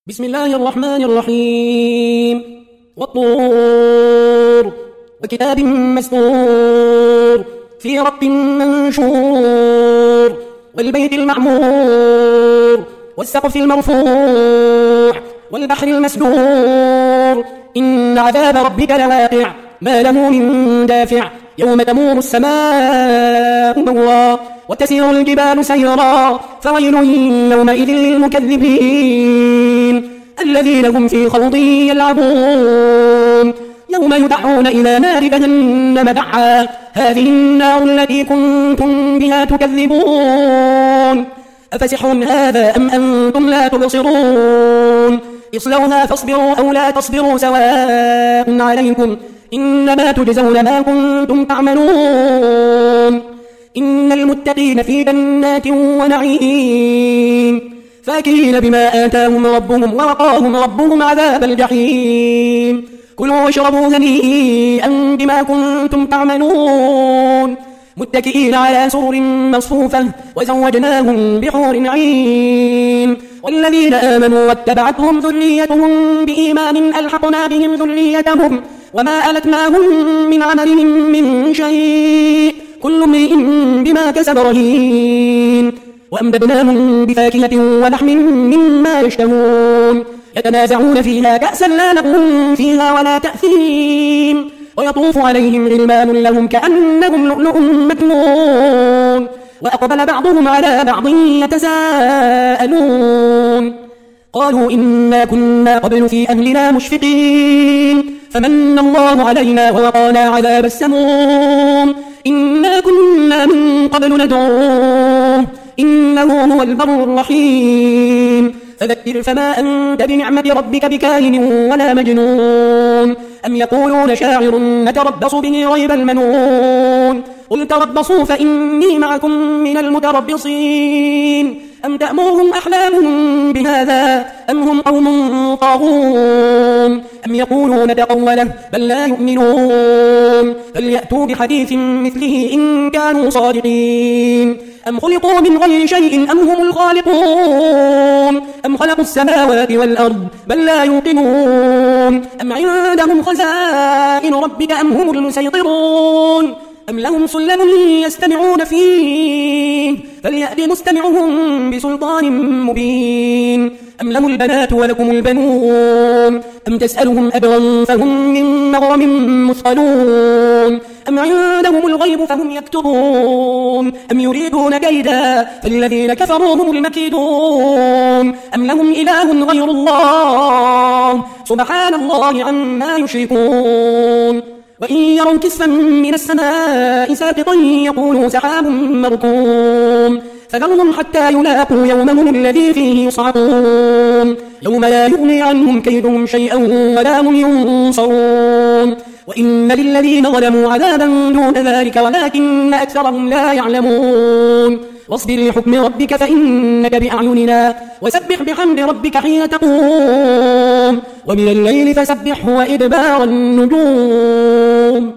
بسم الله الرحمن الرحيم والطور وكتاب مسطور في رق منشور والبيت المعمور والسقف المرفوع والبحر المسجور إن عذاب ربك لواقع ما له من دافع يوم تمور السماء مورا وتسير الجبال سيرا فويل يومئذ للمكذبين الذين هم في خوض يلعبون يوم يدعون إلى نار جهنم دعا هذه النار التي كنتم بها تكذبون أفسحر هذا أم أنتم لا تبصرون اصلوها فاصبروا أو لا تصبروا سواء عليكم إنما تجزون ما كنتم تعملون إن المتقين في جنات ونعيم فاكهين بما آتاهم ربهم ووقاهم ربهم عذاب الجحيم كلوا واشربوا هنيئا بما كنتم تعملون متكئين على سرر مصفوفة وزوجناهم بحور عين والذين آمنوا واتبعتهم ذريتهم بإيمان ألحقنا بهم ذريتهم وما ألتناهم من عملهم من شيء كل امرئ بما كسب رهين وأمددناهم بفاكهة ولحم مما يشتهون يتنازعون فيها كأسا لا لغو فيها ولا تأثيم ويطوف عليهم غلمان لهم كأنهم لؤلؤ مكنون وأقبل بعضهم على بعض يتساءلون قالوا إنا كنا قبل في أهلنا مشفقين فمن الله علينا ووقانا عذاب السموم إنا كنا من قبل ندعوه إنه هو البر الرحيم فذكر فما أنت بنعمة ربك بكاهن ولا مجنون أم يقولون شاعر نتربص به ريب المنون قل تربصوا فإني معكم من المتربصين أم تأمرهم أحلامهم بهذا أم هم قوم طاغون أم يقولون تقوله بل لا يؤمنون فليأتوا بحديث مثله إن كانوا صادقين أم خلقوا من غير شيء أم هم الخالقون أم خلقوا السماوات والأرض بل لا يوقنون أم عندهم خزائن ربك أم هم المسيطرون أم لهم سلم يستمعون فيه فليأت مستمعهم بسلطان مبين أم لهم البنات ولكم البنون أم تسألهم أجرا فهم من مغرم مثقلون أم عندهم الغيب فهم يكتبون أم يريدون كيدا فالذين كفروا هم المكيدون أم لهم إله غير الله سبحان الله عما يشركون وإن يروا كسفا من السماء ساقطا يقولوا سحاب مركوم فذرهم حتى يلاقوا يومهم الذي فيه يصعقون يوم لا يغني عنهم كيدهم شيئا ولا هم ينصرون وإن للذين ظلموا عذابا دون ذلك ولكن أكثرهم لا يعلمون واصبر لحكم ربك فإنك بأعيننا وسبح بحمد ربك حين تقوم ومن الليل فسبحه وإدبار النجوم